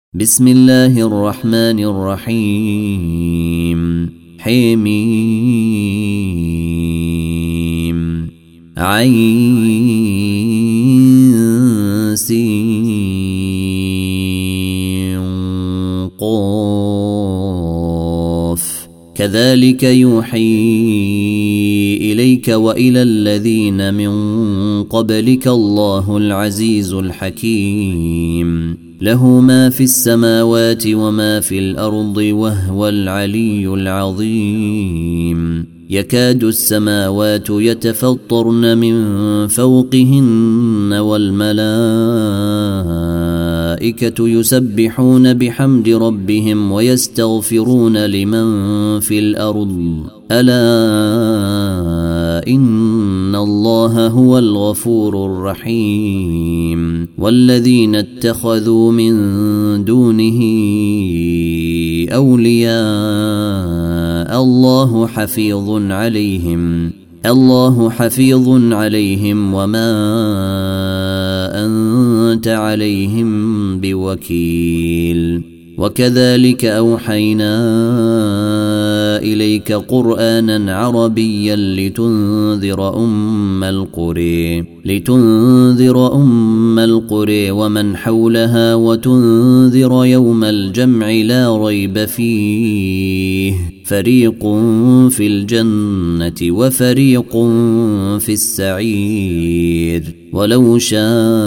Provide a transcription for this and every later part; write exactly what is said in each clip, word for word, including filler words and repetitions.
بسم الله الرحمن الرحيم حميم عين سين قاف كذلك يوحي إليك وإلى الذين من قبلك الله العزيز الحكيم له ما في السماوات وما في الأرض وهو العلي العظيم يكاد السماوات يتفطرن من فوقهن والملائكة يسبحون بحمد ربهم ويستغفرون لمن في الأرض ألا إن الله هو الغفور الرحيم والذين اتخذوا من دونه أولياء الله حفيظ عليهم الله حفيظ عليهم وما أنت عليهم بوكيل وكذلك أوحينا إليك قرآنا عربيا لتنذر أم القرى لتنذر أم القرى ومن حولها وتنذر يوم الجمع لا ريب فيه فريق في الجنة وفريق في السعير ولو شاء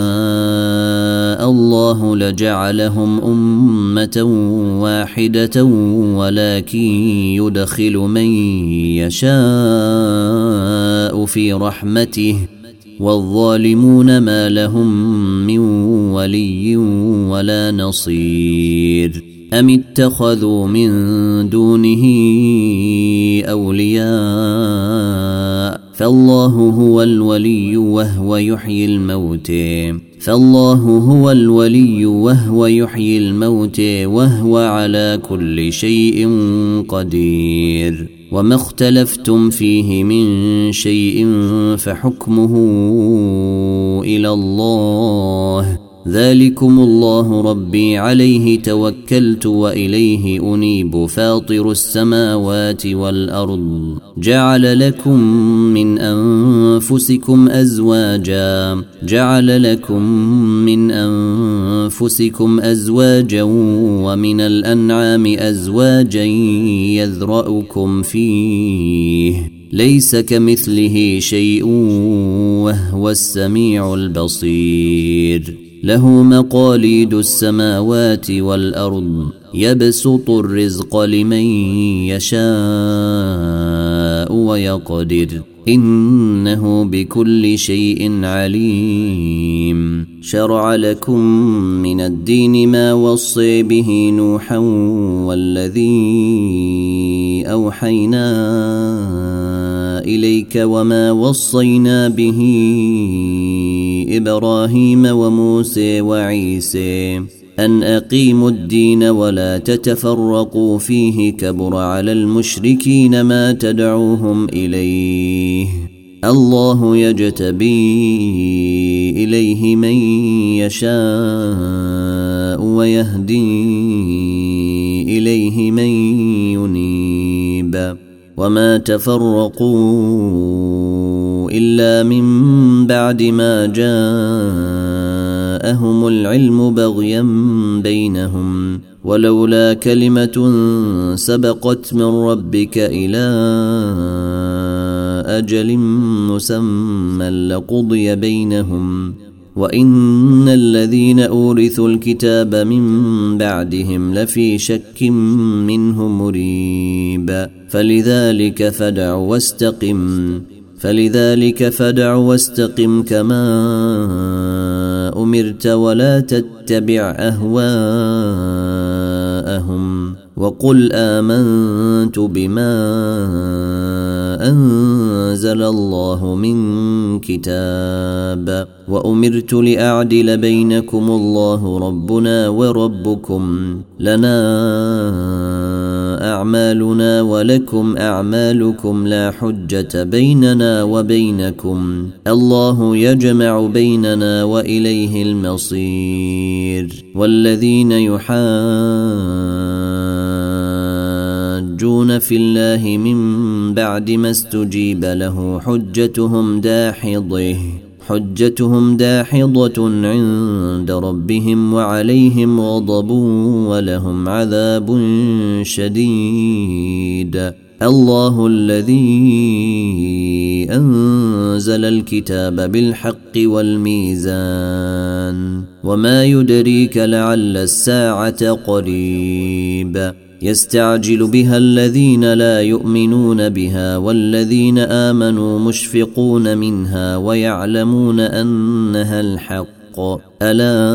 الله لجعلهم أمة واحدة ولكن يدخل من يشاء في رحمته والظالمون ما لهم من ولي ولا نصير أم اتخذوا من دونه أولياء فالله هو الولي وهو يحيي الموتى فالله هو الولي وهو يحيي الموتى وهو على كل شيء قدير وما اختلفتم فيه من شيء فحكمه إلى الله ذلكم الله ربي عليه توكلت وإليه أنيب فاطر السماوات والأرض جعل لكم من أنفسكم أزواجا جعل لكم من أنفسكم أزواجا ومن الأنعام أزواجا يذرأكم فيه ليس كمثله شيء وهو السميع البصير له مقاليد السماوات والأرض يبسط الرزق لمن يشاء ويقدر إنه بكل شيء عليم شرع لكم من الدين ما وصي به نوحا والذي أوحينا إليك وما وصينا به إبراهيم وموسى وعيسى أن أقيموا الدين ولا تتفرقوا فيه كبر على المشركين ما تدعوهم إليه الله يجتبي إليه من يشاء ويهدي إليه من ينيب وما تفرقوا إلا من بعد ما جاءهم العلم بغيا بينهم ولولا كلمة سبقت من ربك إلى أجل مسمى لقضي بينهم وإن الذين أورثوا الكتاب من بعدهم لفي شك منه مريب فلذلك فدع واستقم فلذلك فدع واستقم كما أمرت ولا تتبع أهواءهم وقل آمنت بما أنزل الله من كتاب وأمرت لأعدل بينكم الله ربنا وربكم لنا أعمالنا ولكم أعمالكم لا حجة بيننا وبينكم الله يجمع بيننا وإليه المصير والذين يحاجون في الله من بعد ما استجيب له حجتهم داحضة حجتهم داحضة عند ربهم وعليهم غضب ولهم عذاب شديد. الله الذي أنزل الكتاب بالحق والميزان وما يدريك لعل الساعة قريب يستعجل بها الذين لا يؤمنون بها والذين آمنوا مشفقون منها ويعلمون أنها الحق ألا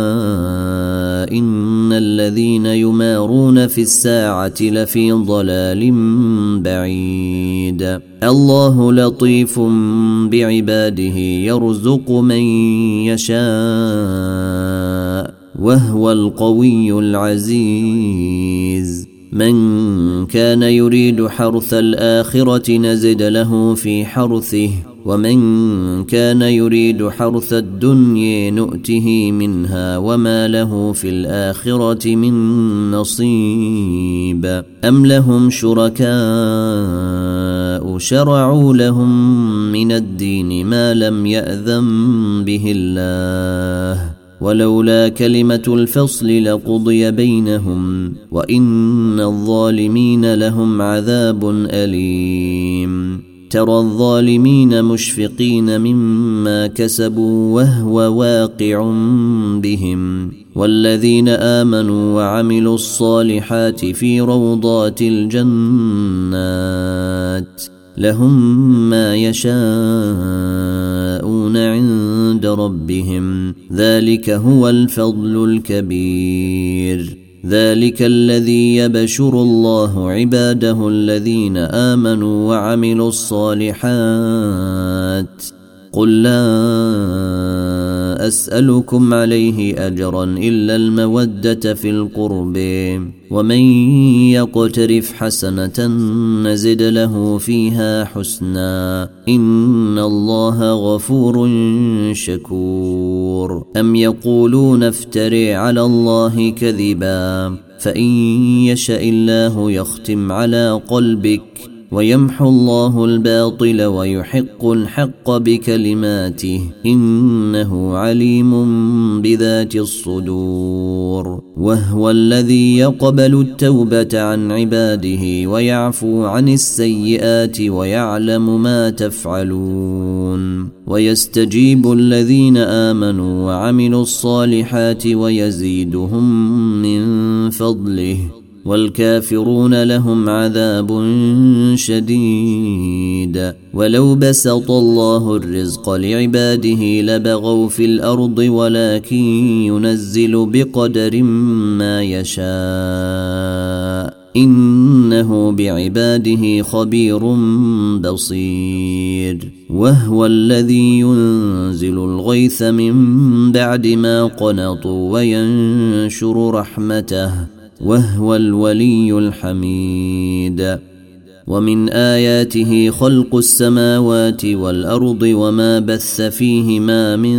إن الذين يمارون في الساعة لفي ضلال بعيد. الله لطيف بعباده يرزق من يشاء وهو القوي العزيز. من كان يريد حرث الآخرة نزد له في حرثه ومن كان يريد حرث الدنيا نؤته منها وما له في الآخرة من نصيب. أم لهم شركاء شرعوا لهم من الدين ما لم يأذن به الله ولولا كلمة الفصل لقضي بينهم وإن الظالمين لهم عذاب أليم. ترى الظالمين مشفقين مما كسبوا وهو واقع بهم والذين آمنوا وعملوا الصالحات في روضات الجنات لهم ما يشاءون عند ربهم ذلك هو الفضل الكبير. ذلك الذي يبشر الله عباده الذين آمنوا وعملوا الصالحات قل لا أسألكم عليه أجرا إلا المودة في القرب ومن يقترف حسنة نزد له فيها حسنا إن الله غفور شكور. أم يقولون افتري على الله كذبا فإن يشاء الله يختم على قلبك ويمحو الله الباطل ويحق الحق بكلماته إنه عليم بذات الصدور. وهو الذي يقبل التوبة عن عباده ويعفو عن السيئات ويعلم ما تفعلون ويستجيب الذين آمنوا وعملوا الصالحات ويزيدهم من فضله والكافرون لهم عذاب شديد. ولو بسط الله الرزق لعباده لبغوا في الأرض ولكن ينزل بقدر ما يشاء إنه بعباده خبير بصير. وهو الذي ينزل الغيث من بعد ما قنطوا وينشر رحمته وهو الولي الحميد. ومن آياته خلق السماوات والأرض وما بث فيهما من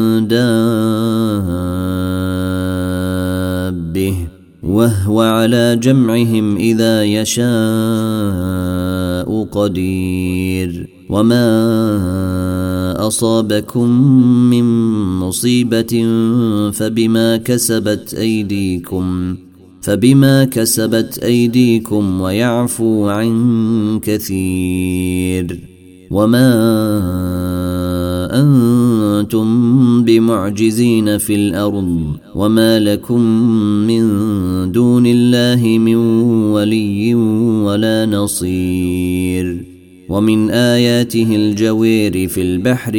دابة وهو على جمعهم إذا يشاء قدير. وما أصابكم من مصيبة فبما كسبت أيديكم فبما كسبت أيديكم ويعفو عن كثير. وما أنتم بمعجزين في الأرض وما لكم من دون الله من ولي ولا نصير. ومن آياته الجوير في البحر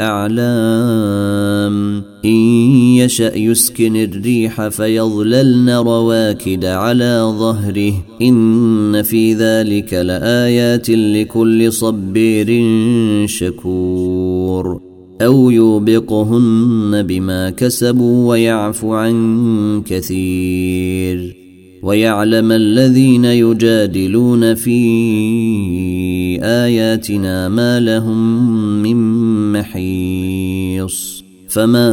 كالأعلام إن يشأ يسكن الريح فيظللن رواكد على ظهره إن في ذلك لآيات لكل صبير شكور. أو يوبقهن بما كسبوا ويعفو عن كثير ويعلم الذين يجادلون في آياتنا ما لهم من محيص فما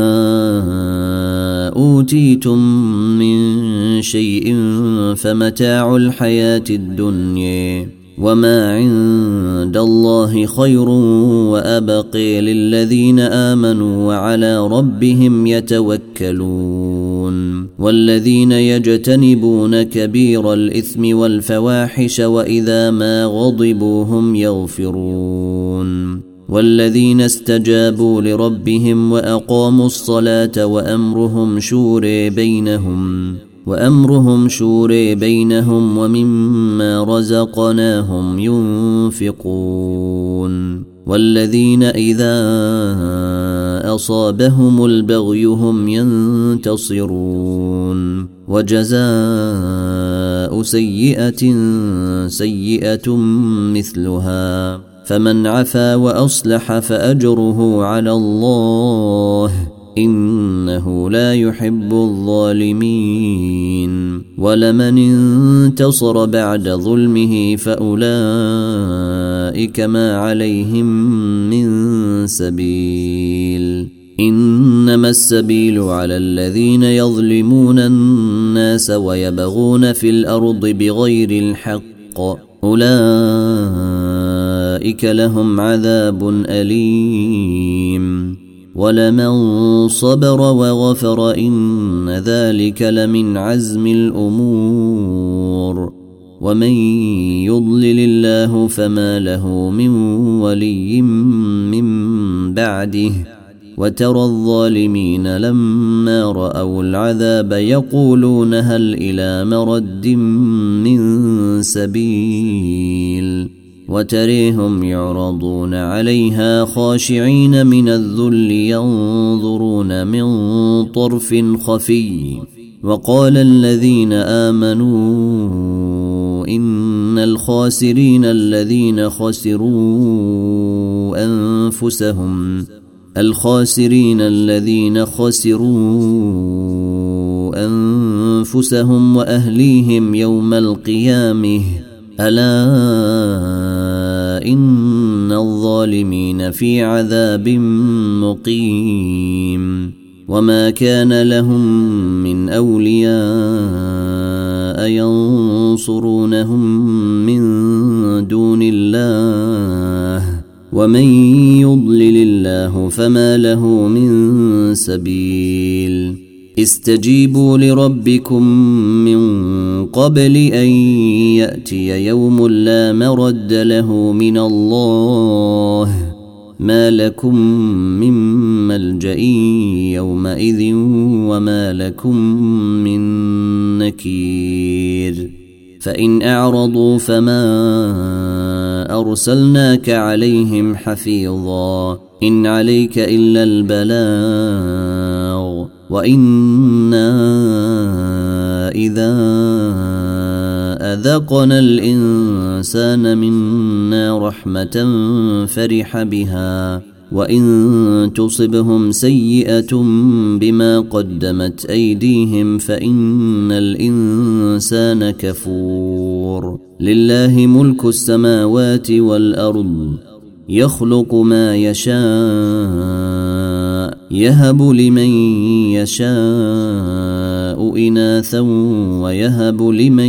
أوتيتم من شيء فمتاع الحياة الدنيا وما عند الله خير وأبقي للذين آمنوا وعلى ربهم يتوكلون والذين يجتنبون كبير الإثم والفواحش وإذا ما غضبوا هم يغفرون والذين استجابوا لربهم وأقاموا الصلاة وأمرهم شورى بينهم وأمرهم شورى بينهم ومما رزقناهم ينفقون والذين إذا أصابهم البغي هم ينتصرون وجزاء سيئة سيئة مثلها فمن عفا وأصلح فأجره على الله إنه لا يحب الظالمين ولمن انتصر بعد ظلمه فأولئك ما عليهم من سبيل إنما السبيل على الذين يظلمون الناس ويبغون في الأرض بغير الحق أولئك لهم عذاب أليم ولمن صبر وغفر إن ذلك لمن عزم الأمور ومن يضلل الله فما له من ولي من بعده وترى الظالمين لما رأوا العذاب يقولون هل إلى مرد من سبيل وتريهم يعرضون عليها خاشعين من الذل ينظرون من طرف خفي وقال الذين آمنوا إن الخاسرين الذين خسروا أنفسهم الخاسرين الذين خسروا أنفسهم وأهليهم يوم القيامة ألا إن الظالمين في عذاب مقيم وما كان لهم من أولياء ينصرونهم من دون الله ومن يضلل الله فما له من سبيل استجيبوا لربكم من قبل أن يأتي يوم لا مرد له من الله ما لكم من ملجأ يومئذ وما لكم من نكير فإن أعرضوا فما أرسلناك عليهم حفيظا إن عليك إلا البلاغ وإنا إذا أذقنا الإنسان منا رحمة فرح بها وإن تصبهم سيئة بما قدمت أيديهم فإن الإنسان كفور لله ملك السماوات والأرض يخلق ما يشاء يهب لمن يشاء إناثا ويهب لمن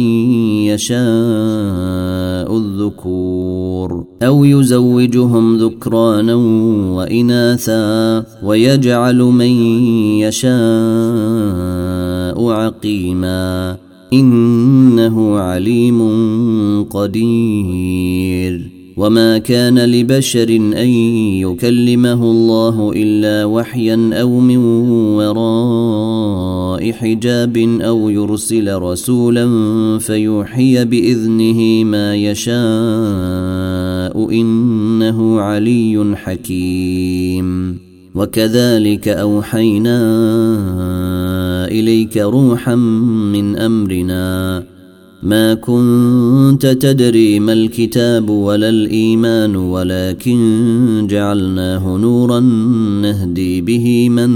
يشاء الذكور أو يزوجهم ذكرانا وإناثا ويجعل من يشاء عقيما إنه عليم قدير وما كان لبشر أن يكلمه الله إلا وحيا أو من وراء حجاب أو يرسل رسولا فيوحي بإذنه ما يشاء إنه علي حكيم وكذلك أوحينا إليك روحا من أمرنا ما كنت تدري ما الكتاب ولا الإيمان ولكن جعلناه نورا نهدي به من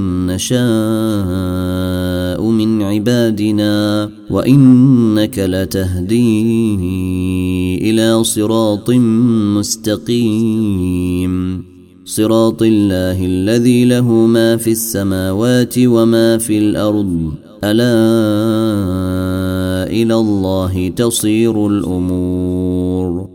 نشاء من عبادنا وإنك لتهدي إلى صراط مستقيم صراط الله الذي له ما في السماوات وما في الأرض ألا إلى الله تصير الأمور